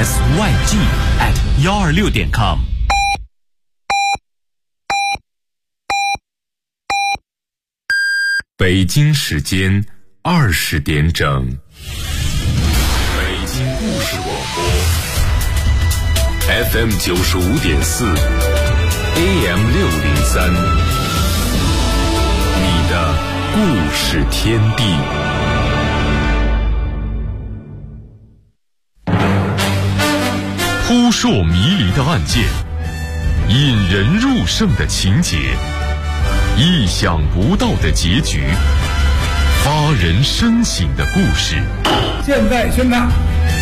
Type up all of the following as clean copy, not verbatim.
syg@126.com。 北京时间20点整，北京故事广播 FM 95.4 AM 603，你的故事天地。扑朔迷离的案件，引人入胜的情节，意想不到的结局，发人深省的故事。 现在宣判，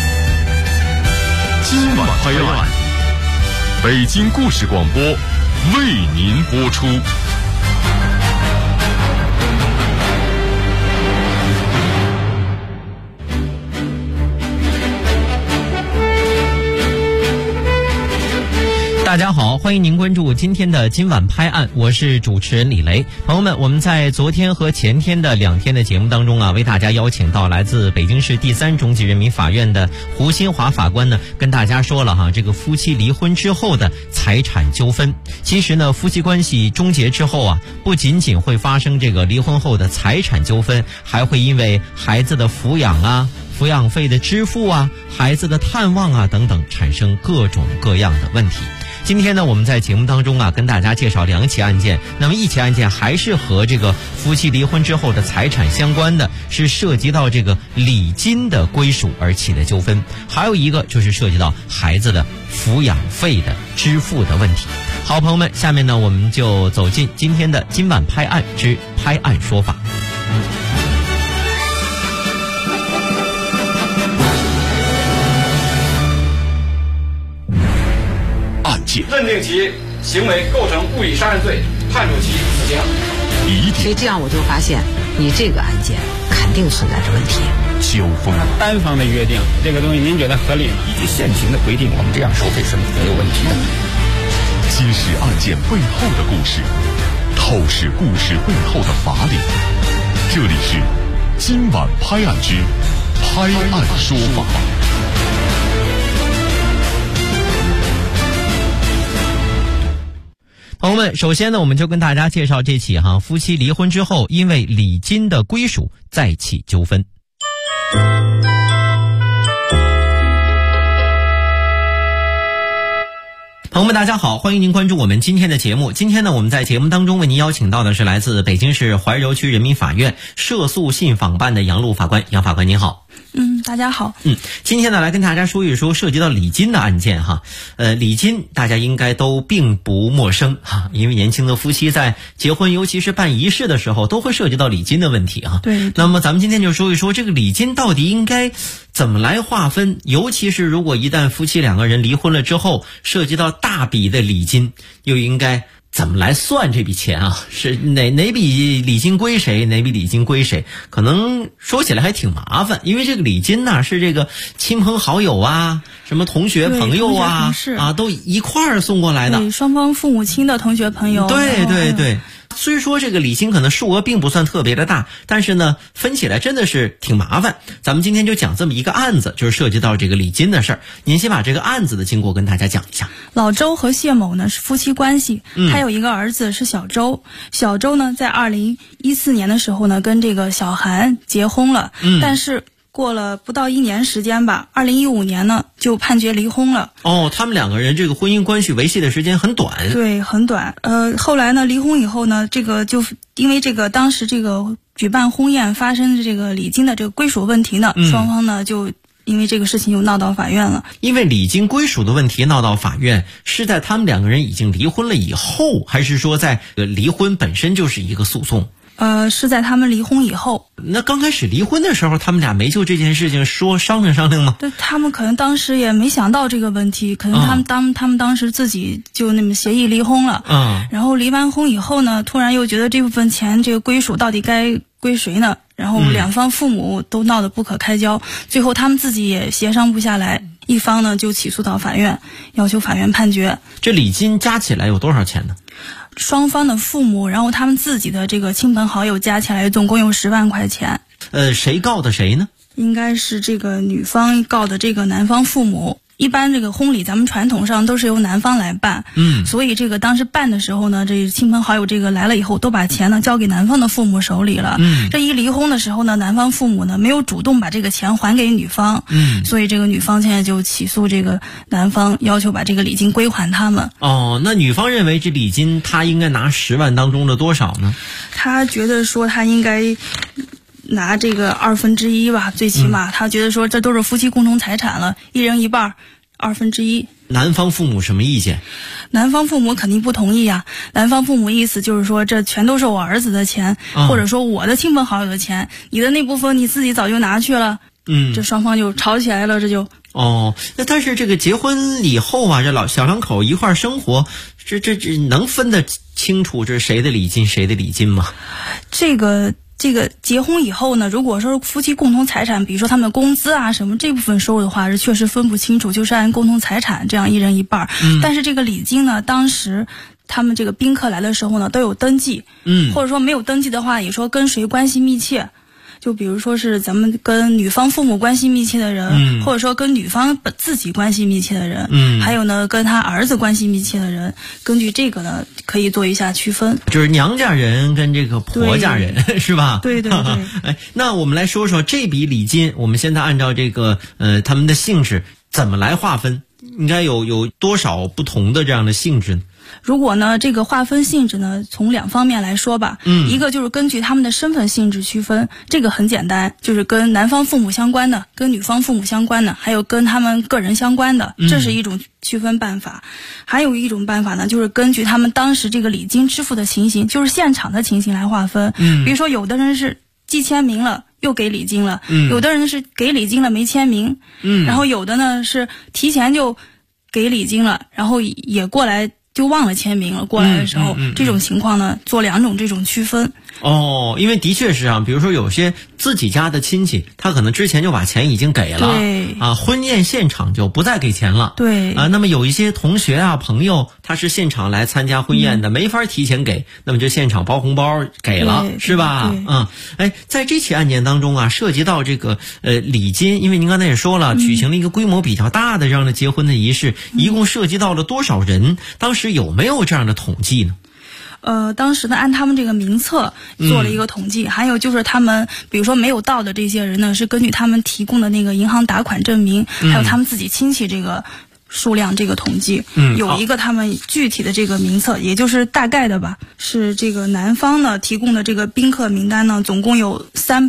今晚拍案，北京故事广播为您播出。 大家好，欢迎您关注今天的今晚拍案，我是主持人李雷。朋友们，我们在昨天和前天的2天的节目当中啊，为大家邀请到来自北京市第3中级人民法院的胡新华法官呢，跟大家说了这个夫妻离婚之后的财产纠纷。其实呢，夫妻关系终结之后啊，不仅仅会发生这个离婚后的财产纠纷，还会因为孩子的抚养啊、抚养费的支付啊、孩子的探望啊等等，产生各种各样的问题。今天呢，我们在节目当中啊，跟大家介绍2起案件。那么一起案件还是和这个夫妻离婚之后的财产相关的，是涉及到这个礼金的归属而起的纠纷。还有一个就是涉及到孩子的抚养费的支付的问题。好，朋友们，下面呢，我们就走进今天的今晚拍案之拍案说法。 认定其行为构成故意杀人罪，判处其死刑。 所以这样我就发现，你这个案件肯定存在着问题。 纠纷， 单方的约定，这个东西您觉得合理吗？ 以及现行的规定，我们这样收费是没有问题的。 揭示案件背后的故事，透视故事背后的法理。这里是今晚拍案之拍案说法。 朋友们，首先呢，我们就跟大家介绍这起夫妻离婚之后因为礼金的归属再起纠纷。朋友们大家好，欢迎您关注我们今天的节目。今天呢，我们在节目当中为您邀请到的是来自北京市怀柔区人民法院涉诉信访办的杨璐法官。杨法官您好。 大家好。 今天呢，来跟大家说一说涉及到礼金的案件礼金大家应该都并不陌生因为年轻的夫妻在结婚，尤其是办仪式的时候，都会涉及到礼金的问题对。 那么咱们今天就说一说这个礼金到底应该怎么来划分，尤其是如果一旦夫妻2个人离婚了之后，涉及到大笔的礼金，又应该怎么来算这笔钱是哪笔礼金归谁，哪笔礼金归谁？可能说起来还挺麻烦，因为这个礼金呢是这个亲朋好友啊、什么同学朋友啊都一块儿送过来的。 对，双方父母亲的同学朋友。 对。虽说这个礼金可能数额并不算特别的大，但是呢，分起来真的是挺麻烦。咱们今天就讲这么一个案子，就是涉及到这个礼金的事儿。您先把这个案子的经过跟大家讲一下。 老周和谢某呢是夫妻关系，他有一个儿子是小周。小周呢在2014年的时候呢跟这个小韩结婚了，但是过了不到1年时间吧，2015年呢就判决离婚了。 他们2个人这个婚姻关系维系的时间很短。 对，很短。后来呢离婚以后呢，这个就因为这个当时这个举办婚宴发生的这个礼金的这个归属问题呢，双方呢就因为这个事情又闹到法院了。 因为礼金归属的问题闹到法院，是在他们2个人已经离婚了以后，还是说在离婚本身就是一个诉讼？ 是在他们离婚以后。 那刚开始离婚的时候，他们俩没就这件事情商量吗？ 对，他们可能当时也没想到这个问题，可能他们当时自己就那么协议离婚了。然后离完婚以后呢，突然又觉得这部分钱这个归属到底该归谁呢？然后2方父母都闹得不可开交，最后他们自己也协商不下来，一方呢就起诉到法院，要求法院判决。 这礼金加起来有多少钱呢？ 双方的父母，然后他们自己的这个亲朋好友加起来总共有10万块钱。 谁告的谁呢？ 应该是这个女方告的这个男方父母。 一般这个婚礼咱们传统上都是由男方来办，所以这个当时办的时候呢，这亲朋好友这个来了以后，都把钱呢交给男方的父母手里了。这一离婚的时候呢，男方父母呢没有主动把这个钱还给女方，所以这个女方现在就起诉这个男方，要求把这个礼金归还他们。 哦，那女方认为这礼金她应该拿10万当中的多少呢？ 她觉得说她应该拿这个1/2吧，最起码他觉得说这都是夫妻共同财产了，一人一半，1/2。 男方父母什么意见？ 男方父母肯定不同意啊。男方父母意思就是说，这全都是我儿子的钱，或者说我的亲朋好友的钱，你的那部分你自己早就拿去了。这双方就吵起来了，这就。 哦，那但是这个结婚以后啊，这小两口一块生活，这能分得清楚这是谁的礼金谁的礼金吗？ 这个结婚以后呢，如果说夫妻共同财产，比如说他们的工资啊什么这部分收入的话，是确实分不清楚，就是按共同财产这样一人一半。但是这个礼金呢，当时他们这个宾客来的时候呢都有登记，或者说没有登记的话，也说跟谁关系密切。就比如说是咱们跟女方父母关系密切的人，或者说跟女方自己关系密切的人，还有呢跟他儿子关系密切的人，根据这个呢可以做一下区分， 就是娘家人跟这个婆家人是吧？ 对。 哎，那我们来说说这笔礼金，我们现在按照这个他们的性质怎么来划分？应该有多少不同的这样的性质呢？ 如果呢这个划分性质呢，从2方面来说吧，一个就是根据他们的身份性质区分，这个很简单，就是跟男方父母相关的，跟女方父母相关的，还有跟他们个人相关的，这是一种区分办法。还有一种办法呢，就是根据他们当时这个礼金支付的情形，就是现场的情形来划分。比如说有的人是既签名了又给礼金了，有的人是给礼金了没签名，然后有的呢是提前就给礼金了，然后也过来就忘了签名了，过来的时候，这种情况呢，做2种这种区分。 哦，因为的确是啊，比如说有些自己家的亲戚，他可能之前就把钱已经给了， 对啊，婚宴现场就不再给钱了， 对啊，那么有一些同学啊朋友，他是现场来参加婚宴的，没法提前给，那么就现场包红包给了，是吧？哎，在这起案件当中啊，涉及到这个礼金，因为您刚才也说了，举行了一个规模比较大的这样的结婚的仪式，一共涉及到了多少人？当时有没有这样的统计呢？ 当时呢，按他们这个名册做了一个统计，还有就是他们比如说没有到的这些人呢，是根据他们提供的那个银行打款证明，还有他们自己亲戚这个数量这个统计，有一个他们具体的这个名册，也就是大概的吧，是这个男方呢提供的这个宾客名单呢，总共有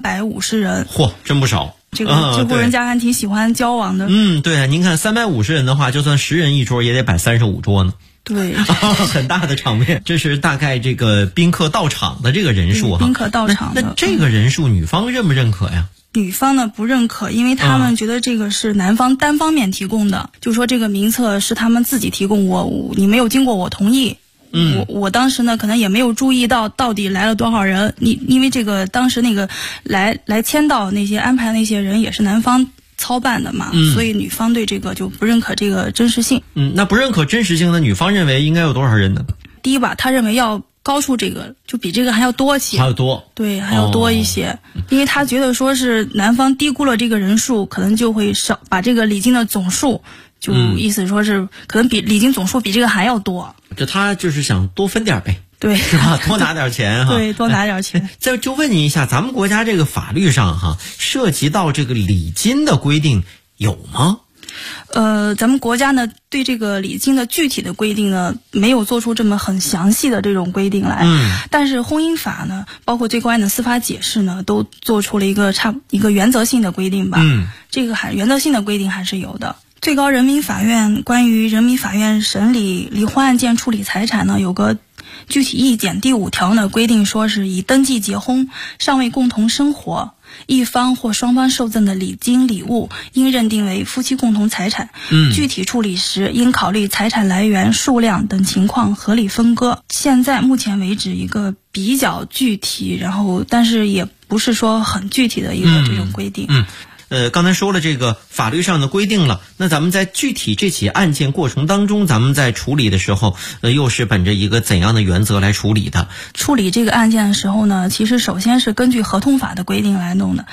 350人。 嚯，真不少。 这户人家还挺喜欢交往的。 对啊，您看350人的话，就算10人一桌，也得摆35桌呢。 对， 很大的场面。这是大概这个宾客到场的这个人数哈。 宾客到场的。 那这个人数，女方认不认可呀？ 女方呢不认可，因为他们觉得这个是男方单方面提供的，就说这个名册是他们自己提供，你没有经过我同意。我当时呢可能也没有注意到底来了多少人，因为这个当时那个来签到那些安排那些人也是男方操办的嘛，所以女方对这个就不认可这个真实性。 那不认可真实性的女方认为应该有多少人呢？ 第一吧，她认为要高出这个，就比这个还要多些， 还要多， 对，还要多一些，因为她觉得说是男方低估了这个人数，可能就会少把这个礼金的总数，就意思说是可能比礼金总数比这个还要多。 这他就是想多分点呗。 对， 是吧？多拿点钱哈。 对，多拿点钱。 就问您一下，咱们国家这个法律上哈，涉及到这个礼金的规定有吗？ 咱们国家呢对这个礼金的具体的规定呢没有做出这么很详细的这种规定来，但是婚姻法呢包括最高院的司法解释呢都做出了一个原则性的规定吧。这个原则性的规定还是有的。最高人民法院关于人民法院审理离婚案件处理财产呢有个具体意见第5条呢规定说是已登记结婚尚未共同生活一方或双方受赠的礼金礼物应认定为夫妻共同财产，具体处理时应考虑财产来源数量等情况合理分割。现在目前为止一个比较具体，然后但是也不是说很具体的一个这种规定。 刚才说了这个法律上的规定了，那咱们在具体这起案件过程当中，咱们在处理的时候，又是本着一个怎样的原则来处理的？ 处理这个案件的时候呢，其实首先是根据合同法的规定来弄的。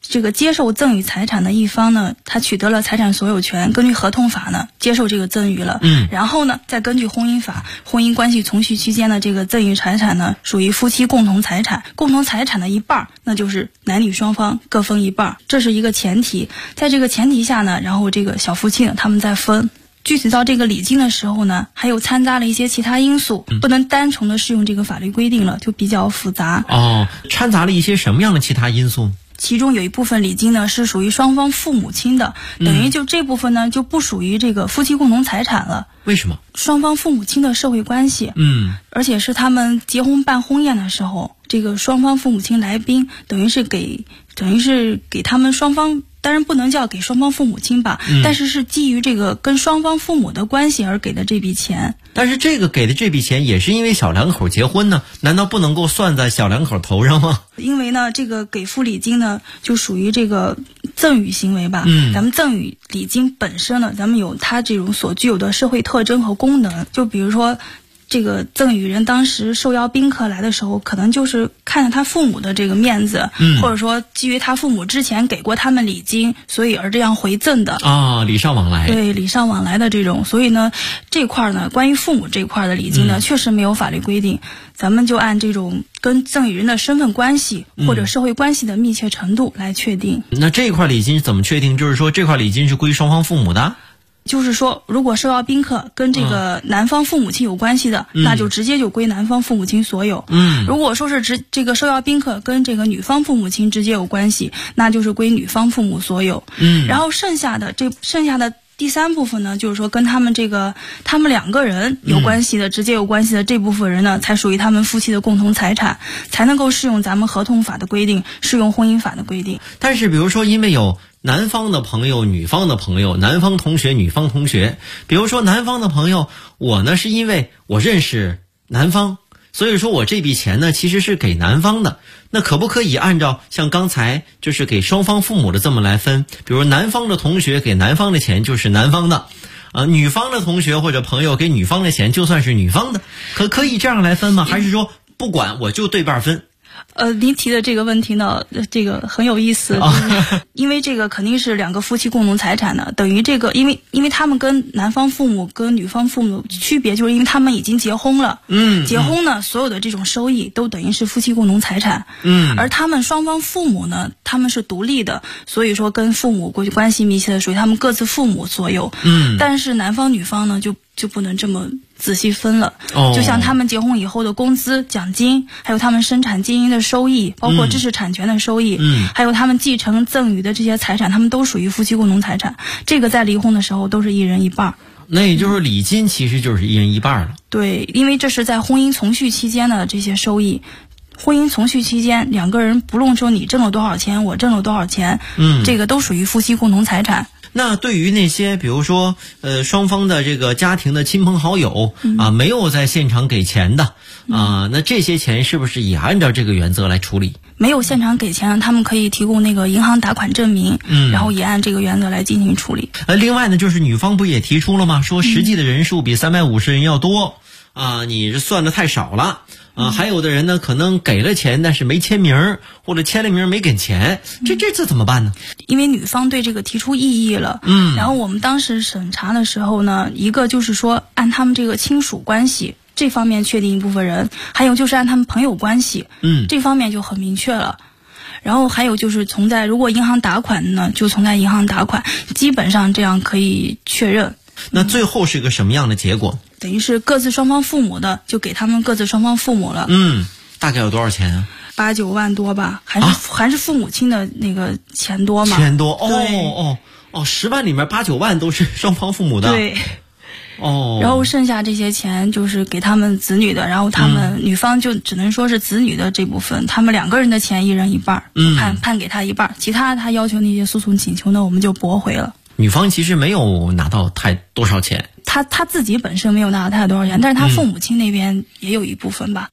这个接受赠与财产的一方呢，他取得了财产所有权，根据合同法呢接受这个赠与了，然后呢再根据婚姻法，婚姻关系从续期间的这个赠与财产呢属于夫妻共同财产，共同财产的一半那就是男女双方各分一半，这是一个前提。在这个前提下呢，然后这个小夫妻呢他们再分。具体到这个礼金的时候呢，还有掺杂了一些其他因素，不能单纯的适用这个法律规定了，就比较复杂。 掺杂了一些什么样的其他因素？ 其中有一部分礼金呢是属于双方父母亲的，等于就这部分呢就不属于这个夫妻共同财产了。 为什么？ 双方父母亲的社会关系，而且是他们结婚办婚宴的时候，这个双方父母亲来宾，等于是给他们双方。当然不能叫给双方父母亲吧，但是是基于这个跟双方父母的关系而给的这笔钱。 但是这个给的这笔钱也是因为小两口结婚呢，难道不能够算在小两口头上吗？ 因为呢，这个给付礼金呢，就属于这个赠与行为吧。咱们赠与礼金本身呢，咱们有它这种所具有的社会特征和功能，就比如说。这个赠与人当时受邀宾客来的时候，可能就是看着他父母的这个面子，或者说基于他父母之前给过他们礼金，所以而这样回赠的礼尚往来。 对，礼尚往来的这种，所以呢，这块呢，关于父母这块的礼金呢，确实没有法律规定，咱们就按这种跟赠与人的身份关系或者社会关系的密切程度来确定。 那这块礼金怎么确定？就是说这块礼金是归双方父母的？ 就是说，如果受邀宾客跟这个男方父母亲有关系的，那就直接就归男方父母亲所有。如果说是这个受邀宾客跟这个女方父母亲直接有关系，那就是归女方父母所有。然后剩下的第三部分呢，就是说跟他们两个人有关系的，直接有关系的这部分人呢，才属于他们夫妻的共同财产，才能够适用咱们合同法的规定，适用婚姻法的规定。 但是比如说，因为有男方的朋友、女方的朋友，男方同学、女方同学，比如说男方的朋友，我呢是因为我认识男方，所以说我这笔钱呢其实是给男方的，那可不可以按照像刚才就是给双方父母的这么来分？比如男方的同学给男方的钱就是男方的，女方的同学或者朋友给女方的钱就算是女方的，可以这样来分吗？还是说不管我就对半分？ 您提的这个问题呢，这个很有意思，因为这个肯定是两个夫妻共同财产的，等于这个，因为他们跟男方父母跟女方父母区别，就是因为他们已经结婚了，结婚呢，所有的这种收益都等于是夫妻共同财产，而他们双方父母呢，他们是独立的，所以说跟父母关系密切的属于他们各自父母所有，但是男方女方呢就不能这么仔细分了，就像他们结婚以后的工资、奖金，还有他们生产经营的收益，包括知识产权的收益，还有他们继承赠与的这些财产，他们都属于夫妻共同财产。这个在离婚的时候都是一人一半。 那也就是礼金其实就是一人一半了。 对，因为这是在婚姻从续期间的这些收益。婚姻从续期间，两个人不论说你挣了多少钱，我挣了多少钱，这个都属于夫妻共同财产。 那对于那些比如说双方的这个家庭的亲朋好友没有在现场给钱的那这些钱是不是也按照这个原则来处理？ 没有现场给钱，他们可以提供那个银行打款证明，然后也按这个原则来进行处理。 另外呢，就是女方不也提出了吗？说实际的人数比350人要多你这算的太少了。还有的人呢，可能给了钱，但是没签名，或者签了名没给钱，这怎么办呢？ 因为女方对这个提出异议了，然后我们当时审查的时候呢，一个就是说按他们这个亲属关系这方面确定一部分人，还有就是按他们朋友关系，这方面就很明确了。然后还有就是如果银行打款呢，就从在银行打款，基本上这样可以确认。 那最后是个什么样的结果？ 等于是各自双方父母的就给他们各自双方父母了。 大概有多少钱啊 ？8、9万多吧，还是父母亲的那个钱多嘛？ 钱多10万里面8、9万都是双方父母的。 对。然后剩下这些钱就是给他们子女的，然后他们女方就只能说是子女的这部分，他们两个人的钱一人一半，判给他一半，其他他要求那些诉讼请求呢，我们就驳回了。 女方其实没有拿到多少钱， 他自己本身没有拿到太多少钱，但是他父母亲那边也有一部分吧。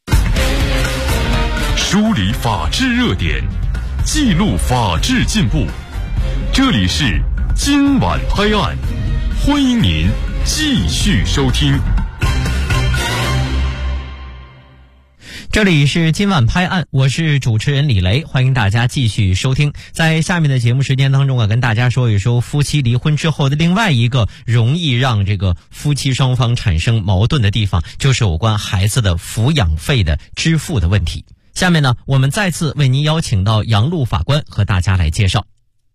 梳理法治热点，记录法治进步，这里是今晚拍案，欢迎您继续收听。 这里是今晚拍案，我是主持人李雷，欢迎大家继续收听。在下面的节目时间当中跟大家说一说夫妻离婚之后的另外一个容易让这个夫妻双方产生矛盾的地方，就是有关孩子的抚养费的支付的问题。下面呢，我们再次为您邀请到杨璐法官和大家来介绍。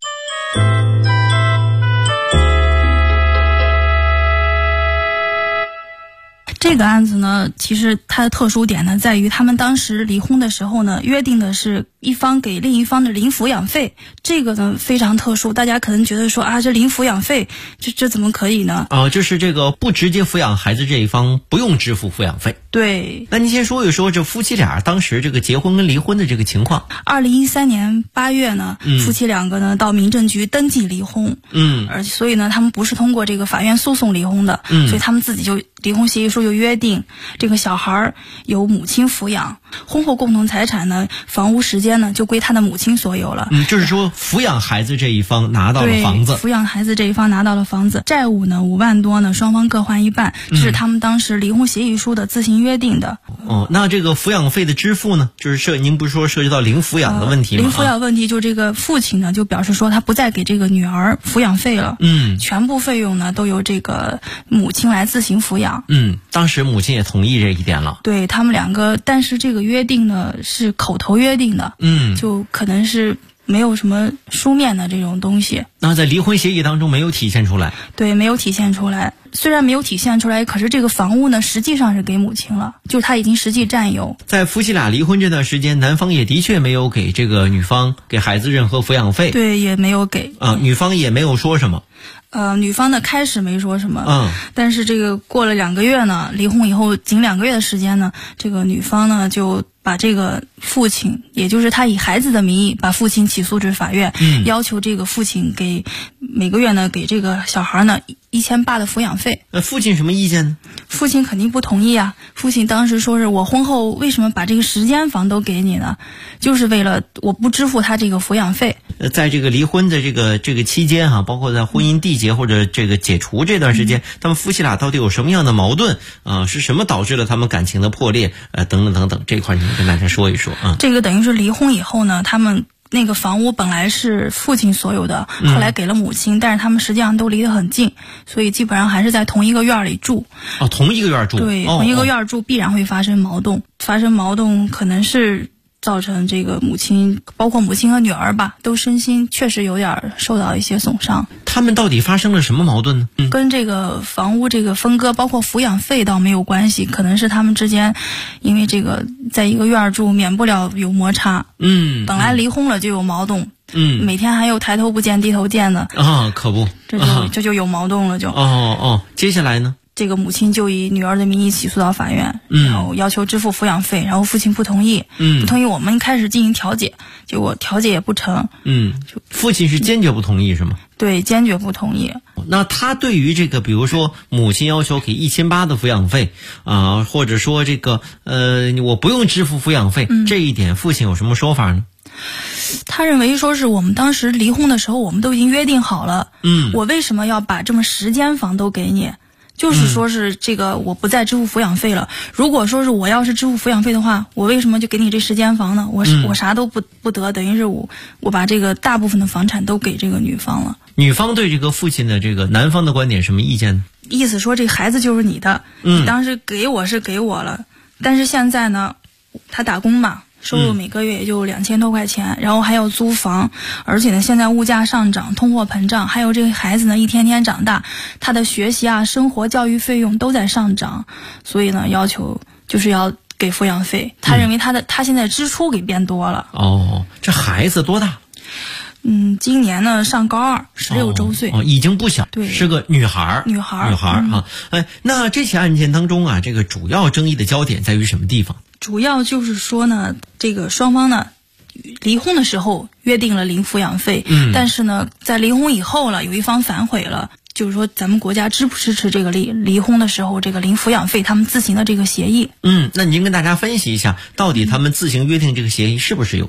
这个案子呢，其实它的特殊点呢，在于他们当时离婚的时候呢，约定的是一方给另一方的零抚养费。这个呢非常特殊，大家可能觉得说啊，这零抚养费，这怎么可以呢？ 就是这个不直接抚养孩子这一方不用支付抚养费。 对。 那您先说一说这夫妻俩当时这个结婚跟离婚的这个情况。 2013年8月呢，夫妻两个呢到民政局登记离婚。所以呢，他们不是通过这个法院诉讼离婚的。所以他们自己就离婚协议书就约定，这个小孩由母亲抚养，婚后共同财产呢，房屋时间呢就归他的母亲所有了。 就是说抚养孩子这一方拿到了房子， 抚养孩子这一方拿到了房子，债务呢5万多呢，双方各还一半，这是他们当时离婚协议书的自行约定的。 那这个抚养费的支付呢，就是您不是说涉及到零抚养的问题吗？ 零抚养问题，就这个父亲呢就表示说他不再给这个女儿抚养费了，全部费用呢都由这个母亲来自行抚养。 当时母亲也同意这一点了。 对，他们两个，但是这个约定呢是口头约定的，就可能是没有什么书面的这种东西。 那在离婚协议当中没有体现出来？ 对，没有体现出来。虽然没有体现出来，可是这个房屋呢实际上是给母亲了，就是他已经实际占有。 在夫妻俩离婚这段时间，男方也的确没有给这个女方给孩子任何抚养费。 对，也没有给。 女方也没有说什么。 女方呢开始没说什么，但是这个过了2个月呢，离婚以后仅2个月的时间呢，这个女方呢就把这个父亲，也就是他以孩子的名义把父亲起诉至法院，要求这个父亲给每个月呢给这个小孩呢1800的抚养费。 父亲什么意见呢？ 父亲肯定不同意啊！父亲当时说是我婚后为什么把这个10间房都给你呢？就是为了我不支付他这个抚养费。 在这个离婚的这个期间包括在婚姻缔结或者这个解除这段时间，他们夫妻俩到底有什么样的矛盾是什么导致了他们感情的破裂等等等等，这块您跟大家说一说这个等于是离婚以后呢，他们那个房屋本来是父亲所有的，后来给了母亲，但是他们实际上都离得很近，所以基本上还是在同一个院里住。 同一个院住？ 对，同一个院住必然会发生矛盾，可能是造成这个母亲，包括母亲和女儿吧，都身心确实有点受到一些损伤。 他们到底发生了什么矛盾呢？ 跟这个房屋这个分割，包括抚养费倒没有关系，可能是他们之间因为这个在一个院住，免不了有摩擦。本来离婚了就有矛盾。每天还有抬头不见低头见的可不， 这就有矛盾了就。 接下来呢？ 这个母亲就以女儿的名义起诉到法院，然后要求支付抚养费，然后父亲不同意，我们开始进行调解，结果调解也不成。 父亲是坚决不同意是吗？ 对，坚决不同意。 那他对于这个，比如说母亲要求给1800的抚养费或者说这个我不用支付抚养费，这一点父亲有什么说法呢？ 他认为说是我们当时离婚的时候我们都已经约定好了，我为什么要把这么10间房都给你？就是说是这个我不再支付抚养费了。如果说是我要是支付抚养费的话，我为什么就给你这10间房呢？我啥都不得，等于是我把这个大部分的房产都给这个女方了。 女方对这个父亲的这个男方的观点什么意见呢？ 意思说这孩子就是你的，你当时给我是给我了，但是现在呢，他打工嘛，收入每个月也就2000多块钱，然后还要租房，而且呢现在物价上涨，通货膨胀，还有这个孩子呢一天天长大，他的学习生活教育费用都在上涨，所以呢要求就是要给抚养费。他认为他现在支出给变多了。 这孩子多大？ 今年呢上高2，16周岁， 已经不小， 对， 是个女孩。那这起案件当中这个主要争议的焦点在于什么地方？ 主要就是说呢，这个双方呢离婚的时候约定了零抚养费，但是呢在离婚以后了，有一方反悔了，就是说咱们国家支不支持这个离婚的时候这个零抚养费他们自行的这个协议。 那您跟大家分析一下，到底他们自行约定这个协议是不是有效的？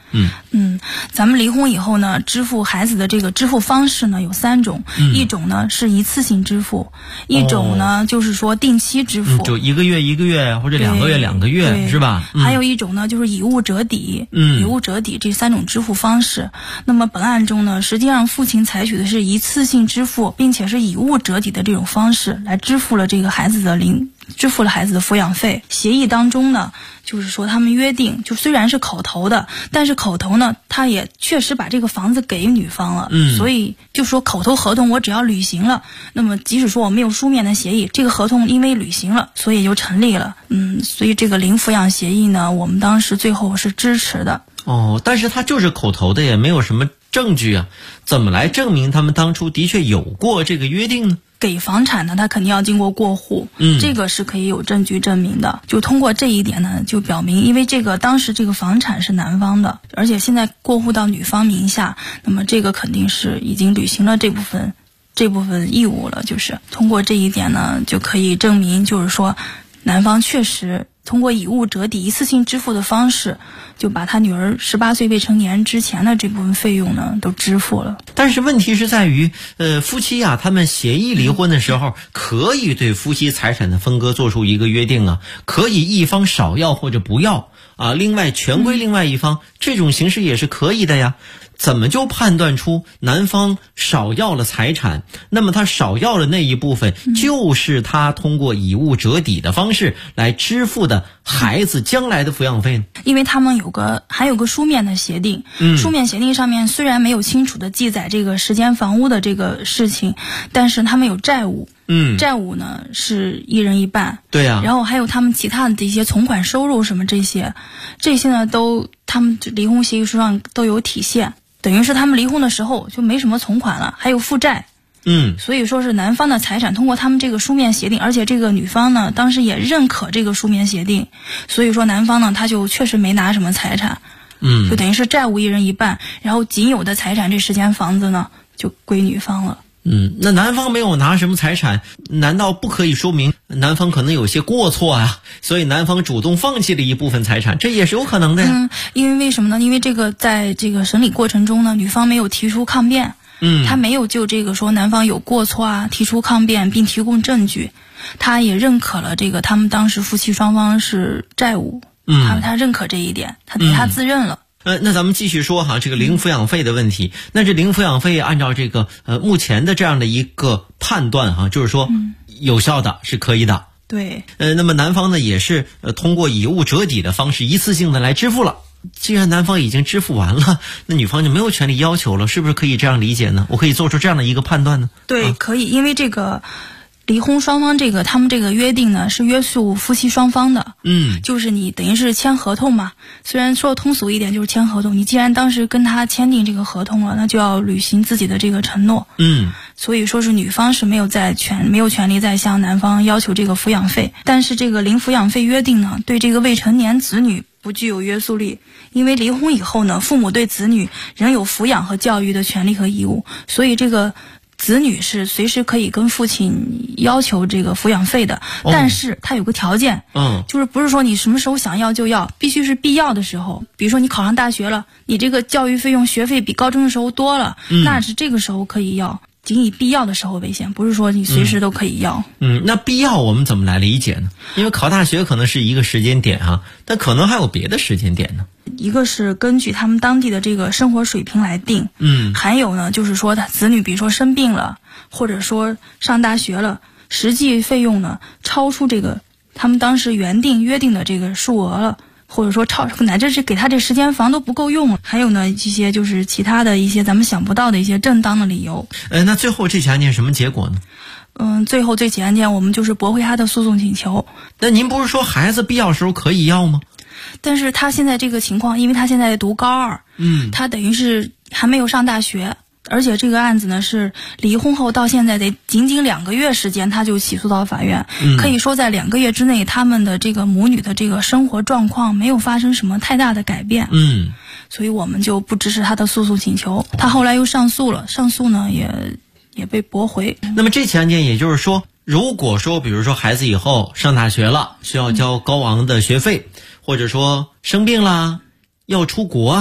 咱们离婚以后呢，支付孩子的这个支付方式呢有3种，一种呢是一次性支付，一种呢就是说定期支付， 就1个月1个月或者2个月2个月，是吧？ 还有一种呢就是以物折抵，以物折抵这3种支付方式。那么本案中呢，实际上父亲采取的是一次性支付，并且是以物折抵的这种方式来支付了孩子的抚养费。协议当中呢，就是说他们约定，就虽然是口头的，但是口头呢，他也确实把这个房子给女方了。所以就说口头合同我只要履行了，那么即使说我没有书面的协议，这个合同因为履行了，所以就成立了。所以这个零抚养协议呢，我们当时最后是支持的。 但是他就是口头的，也没有什么证据啊，怎么来证明他们当初的确有过这个约定呢？ 给房产呢，他肯定要经过过户，这个是可以有证据证明的。就通过这一点呢，就表明，因为当时这个房产是男方的，而且现在过户到女方名下，那么这个肯定是已经履行了这部分义务了。就是通过这一点呢，就可以证明，就是说男方确实通过以物折抵一次性支付的方式，就把他女儿18岁未成年之前的这部分费用呢都支付了。 但是问题是在于，夫妻啊，他们协议离婚的时候，可以对夫妻财产的分割做出一个约定啊，可以一方少要或者不要啊，另外全归另外一方，这种形式也是可以的呀。怎么就判断出男方少要了财产，那么他少要了那一部分就是他通过以物折抵的方式来支付的孩子将来的抚养费呢？ 因为他们还有个书面的协定，书面协定上面虽然没有清楚的记载这个时间房屋的这个事情，但是他们有债务，债务呢是一人一半， 对呀， 然后还有他们其他的一些存款收入什么这些呢都他们离婚协议书上都有体现。等于是他们离婚的时候就没什么存款了，还有负债。所以说是男方的财产通过他们这个书面协定，而且这个女方呢当时也认可这个书面协定，所以说男方呢他就确实没拿什么财产，就等于是债务一人一半，然后仅有的财产这10间房子呢就归女方了。 那男方没有拿什么财产，难道不可以说明男方可能有些过错啊？所以男方主动放弃了一部分财产，这也是有可能的呀。 因为为什么呢？因为在这个审理过程中呢，女方没有提出抗辩，他没有就这个说男方有过错啊提出抗辩并提供证据，他也认可了这个他们当时夫妻双方是债务，他认可这一点，他自认了。 那咱们继续说哈，这个零抚养费的问题。那这零抚养费按照这个目前的这样的一个判断哈，就是说有效的是可以的。 对。 那么男方呢也是通过以物折抵的方式一次性的来支付了。既然男方已经支付完了，那女方就没有权利要求了，是不是可以这样理解呢？我可以做出这样的一个判断呢？ 对，可以，因为这个离婚双方他们这个约定呢是约束夫妻双方的，就是你等于是签合同嘛，虽然说通俗一点就是签合同，你既然当时跟他签订这个合同了，那就要履行自己的这个承诺，所以说是女方是没有权利再向男方要求这个抚养费，但是这个零抚养费约定呢，对这个未成年子女不具有约束力，因为离婚以后呢，父母对子女仍有抚养和教育的权利和义务，所以这个子女是随时可以跟父亲要求这个抚养费的，但是他有个条件，就是不是说你什么时候想要就要，必须是必要的时候，比如说你考上大学了，你这个教育费用学费比高中的时候多了，那是这个时候可以要，仅以必要的时候为限，不是说你随时都可以要。 那必要我们怎么来理解呢？因为考大学可能是一个时间点哈，但可能还有别的时间点呢。 一个是根据他们当地的这个生活水平来定，还有呢就是说他子女比如说生病了，或者说上大学了，实际费用呢超出这个他们当时约定的这个数额了，或者说乃至是给他这10间房都不够用了，还有呢一些就是其他的一些咱们想不到的一些正当的理由。 那最后这起案件什么结果呢？ 最后这起案件我们就是驳回他的诉讼请求。 那您不是说孩子必要时候可以要吗？ 但是他现在这个情况，因为他现在读高2，他等于是还没有上大学，而且这个案子呢是离婚后到现在得仅2个月时间他就起诉到法院，可以说在2个月之内他们的这个母女的这个生活状况没有发生什么太大的改变，所以我们就不支持他的诉讼请求。他后来又上诉了，上诉呢也被驳回。 那么这起案件也就是说，如果说比如说孩子以后上大学了，需要交高昂的学费，或者说生病啦，要出国啊，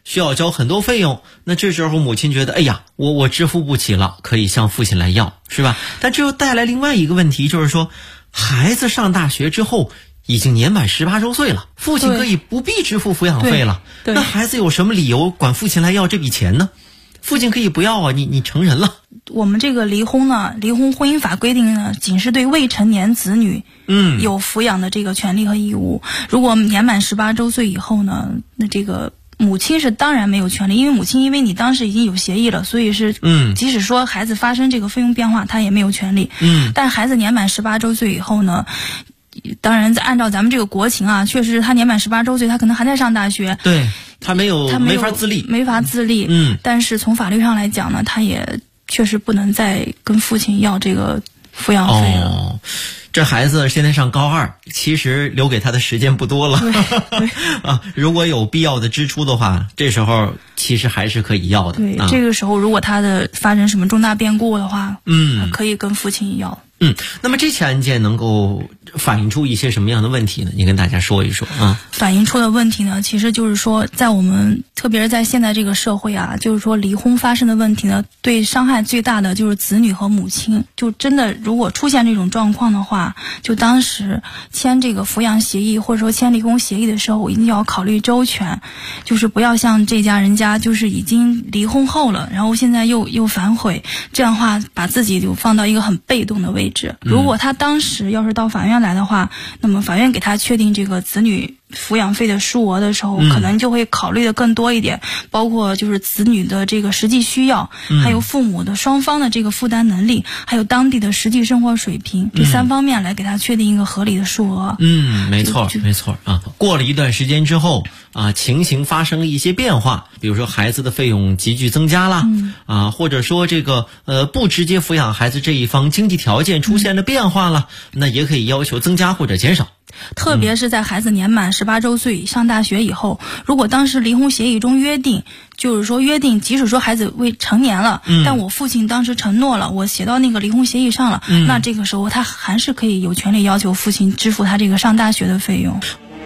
需要交很多费用，那这时候母亲觉得，哎呀，我支付不起了，可以向父亲来要，是吧？但这又带来另外一个问题，就是说孩子上大学之后已经年满18周岁了，父亲可以不必支付抚养费了，那孩子有什么理由管父亲来要这笔钱呢？父亲可以不要啊，你成人了。 我们这个离婚呢，离婚婚姻法规定呢，仅是对未成年子女有抚养的这个权利和义务。如果年满18周岁以后呢，那这个母亲是当然没有权利，因为母亲因为你当时已经有协议了，所以是即使说孩子发生这个费用变化，他也没有权利。但是孩子年满18周岁以后呢，当然按照咱们这个国情啊，确实他年满18周岁，他可能还在上大学， 对，他没法自立， 但是从法律上来讲呢，他也确实不能再跟父亲要这个抚养费了。 这孩子现在上高2，其实留给他的时间不多了。如果有必要的支出的话，这时候其实还是可以要的。 对，这个时候如果他的发生什么重大变故的话，可以跟父亲要。 那么这起案件能够反映出一些什么样的问题呢？你跟大家说一说啊。 反映出的问题呢，其实就是说，在我们特别是在现在这个社会啊，就是说离婚发生的问题呢，对伤害最大的就是子女和母亲。就真的如果出现这种状况的话，就当时签这个抚养协议或者说签离婚协议的时候，一定要考虑周全，就是不要像这家人家就是已经离婚后了，然后现在又反悔，这样的话把自己就放到一个很被动的位置。如果他当时要是到法院来的话，那么法院给他确定这个子女抚养费的数额的时候，可能就会考虑的更多一点，包括就是子女的这个实际需要，还有父母的双方的这个负担能力，还有当地的实际生活水平，这3方面来给他确定一个合理的数额。 没错啊。过了一段时间之后啊，情形发生了一些变化，比如说孩子的费用急剧增加了，或者说这个不直接抚养孩子这一方经济条件出现了变化了，那也可以要求增加或者减少。 特别是在孩子年满18周岁上大学以后，如果当时离婚协议中约定，就是说即使说孩子未成年了，但我父亲当时承诺了，我写到那个离婚协议上了，那这个时候他还是可以有权利要求父亲支付他这个上大学的费用。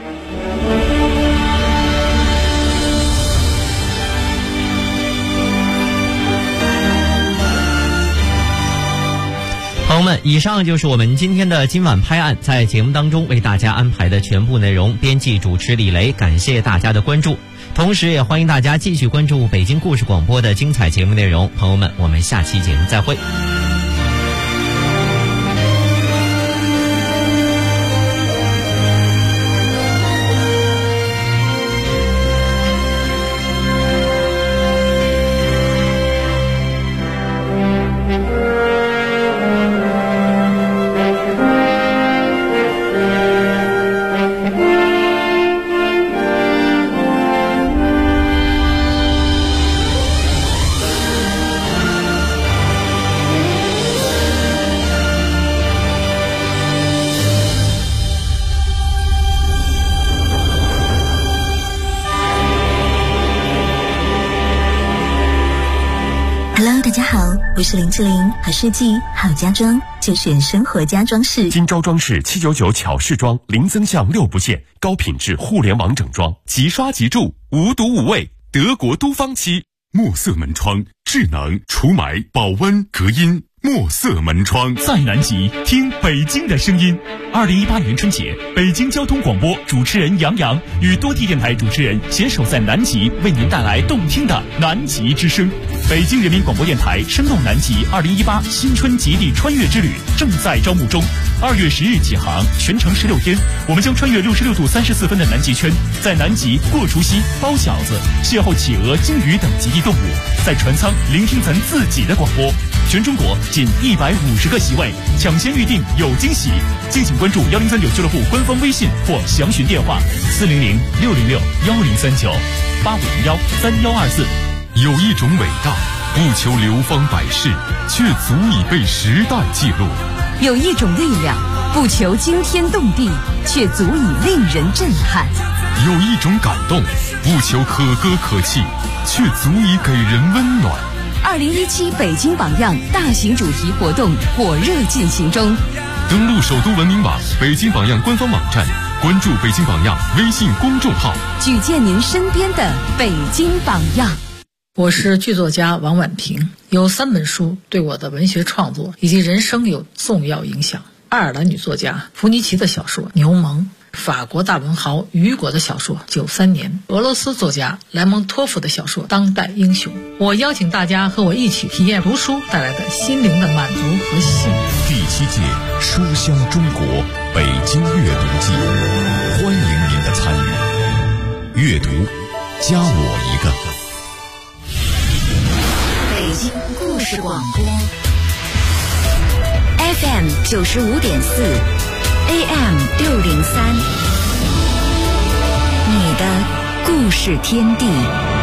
朋友们，以上就是我们今天的今晚拍案，在节目当中为大家安排的全部内容。编辑主持李雷，感谢大家的关注，同时也欢迎大家继续关注北京故事广播的精彩节目内容。朋友们，我们下期节目再会。 Hello， 大家好，我是林志玲，好设计好家装就选生活家装饰。 今朝装饰799巧饰装，零增项6不限，高品质互联网整装，即刷即住，无毒无味，德国都芳漆墨色门窗，智能除霾保温隔音。墨色门窗在南极听北京的声音。2018年春节，北京交通广播主持人杨洋与多地电台主持人携手在南极，为您带来动听的南极之声。北京人民广播电台声动南极2018新春极地穿越之旅正在招募中，2月10日起航，全程16天，我们将穿越66度34分的南极圈，在南极过除夕、包饺子，邂逅企鹅、鲸鱼等极地动物，在船舱聆听咱自己的广播。全中国仅150个席位，抢先预定有惊喜。敬请关注1039俱乐部官方微信或详询电话400-606-1039-8501-3124。 有一种伟大，不求流芳百世，却足以被时代记录； 有一种力量，不求惊天动地，却足以令人震撼； 有一种感动，不求可歌可泣，却足以给人温暖。 2017北京榜样大型主题活动火热进行中， 登录首都文明网、北京榜样官方网站， 关注北京榜样微信公众号， 举荐您身边的北京榜样。 我是剧作家王婉平，有3本书对我的文学创作以及人生有重要影响。爱尔兰女作家弗尼奇的小说《牛虻》，法国大文豪雨果的小说《93年》，俄罗斯作家莱蒙托夫的小说《当代英雄》。我邀请大家和我一起体验读书带来的心灵的满足和幸福。 第7届书香中国北京阅读季，欢迎您的参与。阅读，加我一个。 北京故事广播 FM 95.4 AM 603，你的故事天地。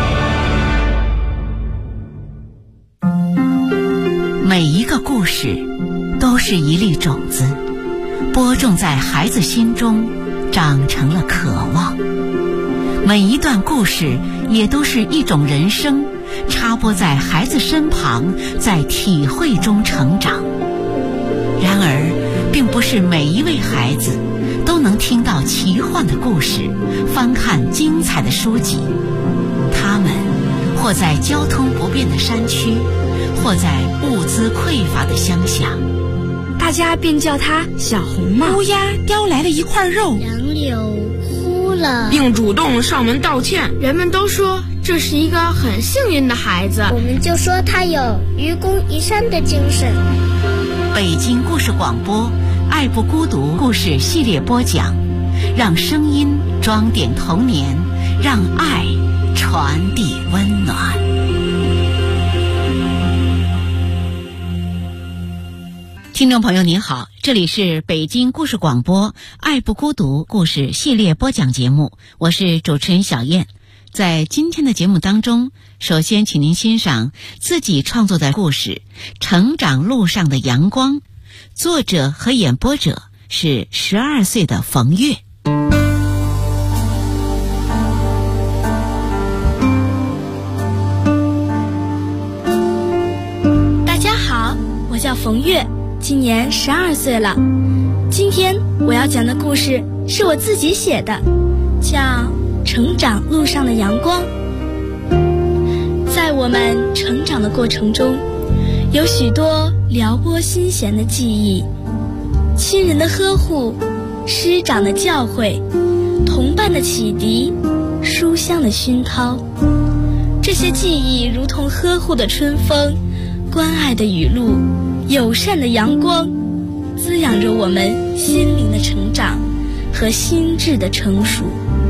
每一个故事都是一粒种子，播种在孩子心中，长成了渴望。每一段故事也都是一种人生，插播在孩子身旁，在体会中成长。然而，并不是每一位孩子都能听到奇幻的故事，翻看精彩的书籍。他们或在交通不便的山区，或在物资匮乏的乡下， 大家便叫他小红帽。 乌鸦叼来了一块肉， 杨柳哭了， 并主动上门道歉。人们都说这是一个很幸运的孩子， 我们就说他有愚公移山的精神。 北京故事广播爱不孤独故事系列播讲，让声音装点童年，让爱传递温暖。听众朋友您好，这里是北京故事广播爱不孤独故事系列播讲节目，我是主持人小燕。在今天的节目当中，首先请您欣赏自己创作的故事《成长路上的阳光》，作者和演播者是12岁的冯月。 大家好，我叫冯月，今年12岁了。今天我要讲的故事是我自己写的，叫成长路上的阳光。在我们成长的过程中，有许多撩拨心弦的记忆，亲人的呵护，师长的教诲，同伴的启迪，书香的熏陶。这些记忆如同呵护的春风，关爱的雨露，友善的阳光，滋养着我们心灵的成长和心智的成熟。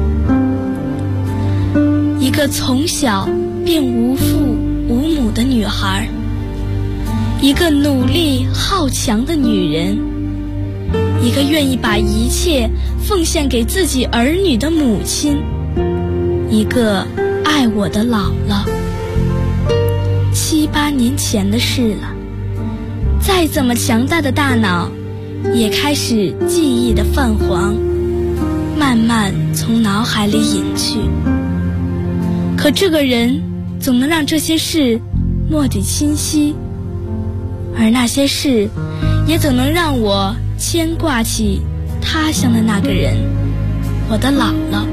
一个从小便无父无母的女孩，一个努力好强的女人，一个愿意把一切奉献给自己儿女的母亲，一个爱我的姥姥。7、8年前的事了，再怎么强大的大脑也开始记忆的泛黄，慢慢从脑海里隐去。可这个人总能让这些事墨底清晰，而那些事也总能让我牵挂起他乡的那个人，我的姥姥。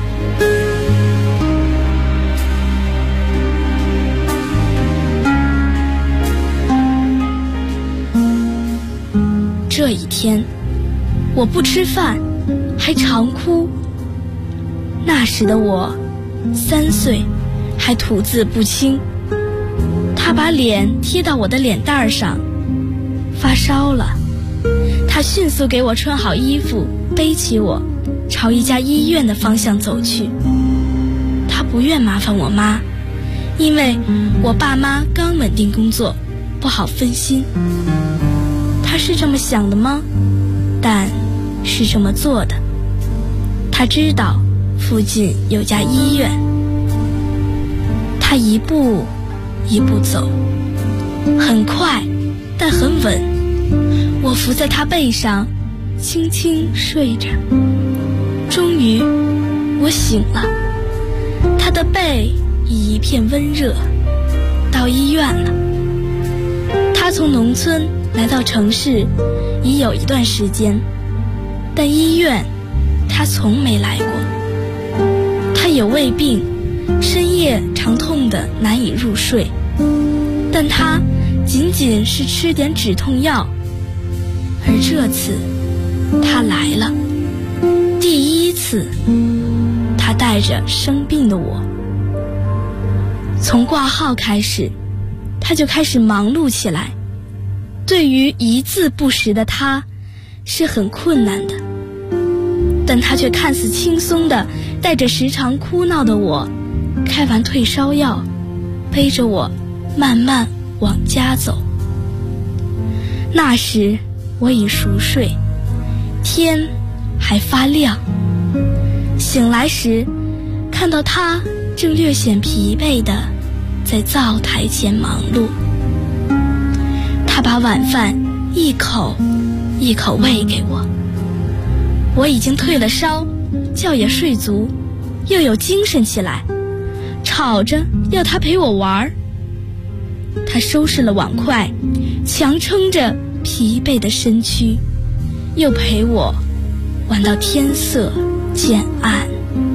这一天，我不吃饭，还常哭。那时的我3岁，还吐字不清。他把脸贴到我的脸蛋上，发烧了。他迅速给我穿好衣服，背起我，朝一家医院的方向走去。他不愿麻烦我妈，因为我爸妈刚稳定工作，不好分心。他是这么想的吗？但是这么做的。他知道附近有家医院。他一步一步走，很快但很稳。我伏在他背上，轻轻睡着。终于我醒了，他的背已一片温热。到医院了。他从农村来到城市已有一段时间，但医院他从没来过。他有胃病，深夜常痛得难以入睡，但他仅仅是吃点止痛药。而这次他来了，第一次，他带着生病的我。从挂号开始，他就开始忙碌起来。对于一字不识的他是很困难的，但他却看似轻松地带着时常哭闹的我，开完退烧药，背着我慢慢往家走。那时我已熟睡，天还发亮。醒来时，看到他正略显疲惫地在灶台前忙碌。他把晚饭一口一口喂给我。我已经退了烧，觉也睡足，又有精神起来，吵着要他陪我玩。他收拾了碗筷，强撑着疲惫的身躯，又陪我玩到天色渐暗。